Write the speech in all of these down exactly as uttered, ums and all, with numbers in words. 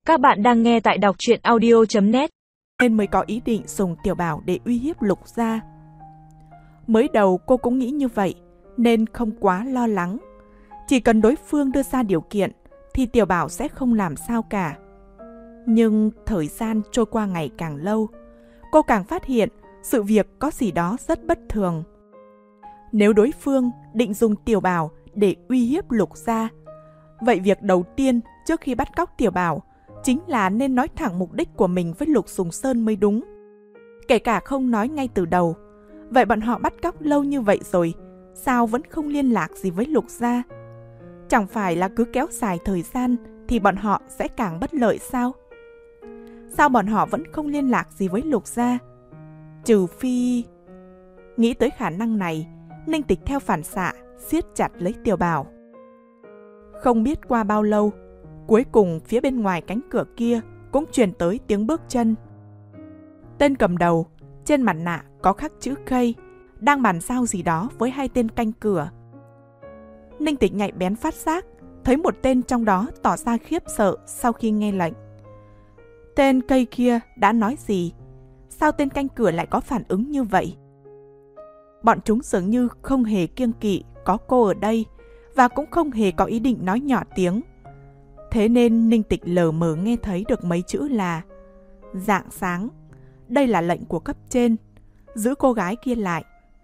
Các bạn đang nghe tại đọc truyện audio chấm net. Nên mới có ý định dùng Tiểu Bảo để uy hiếp Lục Gia. Mới đầu cô cũng nghĩ như vậy nên không quá lo lắng. Chỉ cần đối phương đưa ra điều kiện thì Tiểu Bảo sẽ không làm sao cả. Nhưng thời gian trôi qua ngày càng lâu, cô càng phát hiện sự việc có gì đó rất bất thường. Nếu đối phương định dùng Tiểu Bảo để uy hiếp Lục Gia, vậy việc đầu tiên trước khi bắt cóc Tiểu Bảo chính là nên nói thẳng mục đích của mình với Lục Sùng Sơn mới đúng. Kể cả không nói ngay từ đầu, vậy bọn họ bắt cóc lâu như vậy rồi, sao vẫn không liên lạc gì với Lục Gia? Chẳng phải là cứ kéo dài thời gian thì bọn họ sẽ càng bất lợi sao? Sao bọn họ vẫn không liên lạc gì với Lục Gia? Trừ phi... Nghĩ tới khả năng này, Ninh Tịch theo phản xạ siết chặt lấy Tiểu Bảo. Không biết qua bao lâu, cuối cùng phía bên ngoài cánh cửa kia cũng truyền tới tiếng bước chân. Tên cầm đầu, trên mặt nạ có khắc chữ K, đang bàn giao gì đó với hai tên canh cửa. Ninh Tịch nhạy bén phát giác, thấy một tên trong đó tỏ ra khiếp sợ sau khi nghe lệnh. Tên cây kia đã nói gì? Sao tên canh cửa lại có phản ứng như vậy? Bọn chúng dường như không hề kiêng kỵ có cô ở đây và cũng không hề có ý định nói nhỏ tiếng. Thế nên Ninh Tịch lờ mờ nghe thấy được mấy chữ là rạng sáng. Đây là lệnh của cấp trên, giữ cô gái kia lại.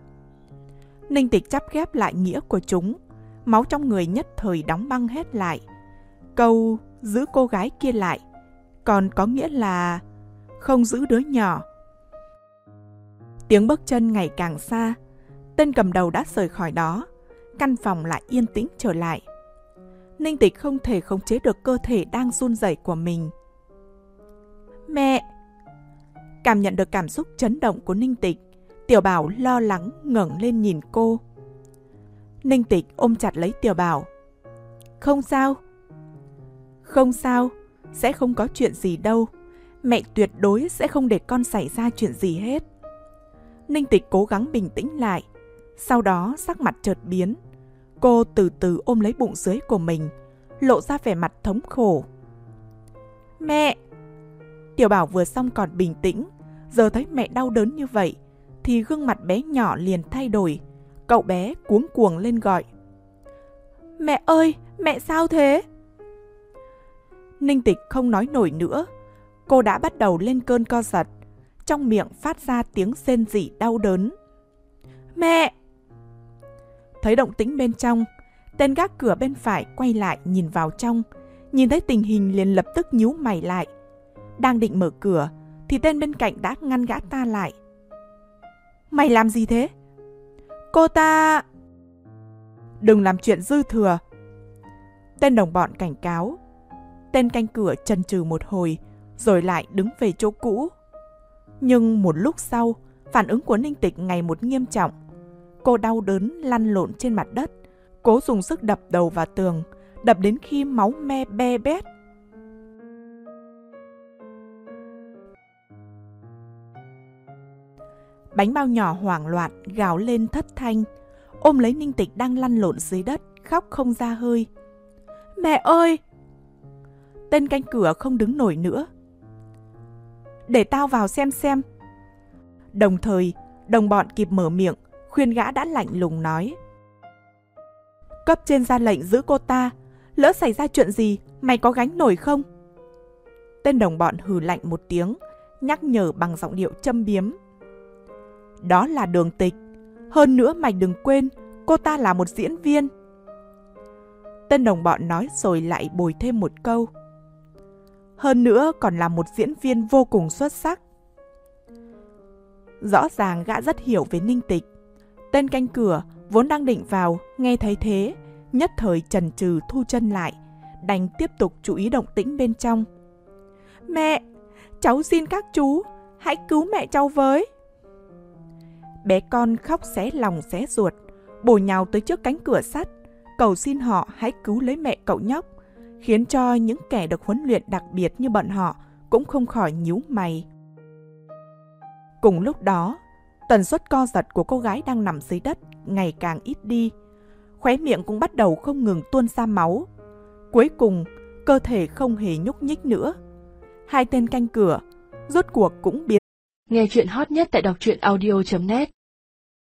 Ninh Tịch chắp ghép lại nghĩa của chúng, máu trong người nhất thời đóng băng hết lại. Câu giữ cô gái kia lại còn có nghĩa là không giữ đứa nhỏ. Tiếng bước chân ngày càng xa, tên cầm đầu đã rời khỏi đó, căn phòng lại yên tĩnh trở lại. Ninh Tịch không thể khống chế được cơ thể đang run rẩy của mình. Mẹ! Cảm nhận được cảm xúc chấn động của Ninh Tịch, Tiểu Bảo lo lắng ngẩng lên nhìn cô. Ninh Tịch ôm chặt lấy Tiểu Bảo. Không sao. Không sao, sẽ không có chuyện gì đâu. Mẹ tuyệt đối sẽ không để con xảy ra chuyện gì hết. Ninh Tịch cố gắng bình tĩnh lại, sau đó sắc mặt chợt biến. Cô từ từ ôm lấy bụng dưới của mình, lộ ra vẻ mặt thống khổ. Mẹ! Tiểu Bảo vừa xong còn bình tĩnh, giờ thấy mẹ đau đớn như vậy, thì gương mặt bé nhỏ liền thay đổi. Cậu bé cuống cuồng lên gọi. Mẹ ơi! Mẹ sao thế? Ninh Tịch không nói nổi nữa. Cô đã bắt đầu lên cơn co giật, trong miệng phát ra tiếng rên rỉ đau đớn. Mẹ! Thấy động tĩnh bên trong, tên gác cửa bên phải quay lại nhìn vào trong, nhìn thấy tình hình liền lập tức nhíu mày lại. Đang định mở cửa thì tên bên cạnh đã ngăn gã ta lại. Mày làm gì thế? Cô ta... Đừng làm chuyện dư thừa. Tên đồng bọn cảnh cáo. Tên canh cửa chần chừ một hồi rồi lại đứng về chỗ cũ. Nhưng một lúc sau, phản ứng của Ninh Tịch ngày một nghiêm trọng. Cô đau đớn lăn lộn trên mặt đất, cố dùng sức đập đầu vào tường, đập đến khi máu me be bét. Bánh bao nhỏ hoảng loạn gào lên thất thanh, ôm lấy Ninh Tịch đang lăn lộn dưới đất, khóc không ra hơi. Mẹ ơi! Tên canh cửa không đứng nổi nữa. Để tao vào xem xem. Đồng thời, đồng bọn kịp mở miệng, khuyên gã đã lạnh lùng nói. Cấp trên ra lệnh giữ cô ta, lỡ xảy ra chuyện gì, mày có gánh nổi không? Tên đồng bọn hừ lạnh một tiếng, nhắc nhở bằng giọng điệu châm biếm. Đó là Đường Tịch. Hơn nữa mày đừng quên, cô ta là một diễn viên. Tên đồng bọn nói rồi lại bồi thêm một câu. Hơn nữa còn là một diễn viên vô cùng xuất sắc. Rõ ràng gã rất hiểu về Ninh Tịch. Tên canh cửa vốn đang định vào, nghe thấy thế, nhất thời chần chừ thu chân lại, đành tiếp tục chú ý động tĩnh bên trong. Mẹ! Cháu xin các chú, hãy cứu mẹ cháu với. Bé con khóc xé lòng xé ruột, bổ nhào tới trước cánh cửa sắt, cầu xin họ hãy cứu lấy mẹ cậu nhóc, khiến cho những kẻ được huấn luyện đặc biệt như bọn họ cũng không khỏi nhíu mày. Cùng lúc đó, tần suất co giật của cô gái đang nằm dưới đất ngày càng ít đi, khóe miệng cũng bắt đầu không ngừng tuôn ra máu. Cuối cùng, cơ thể không hề nhúc nhích nữa. hai tên canh cửa rốt cuộc cũng biến. Nghe chuyện hot nhất tại đọc truyện audio chấm net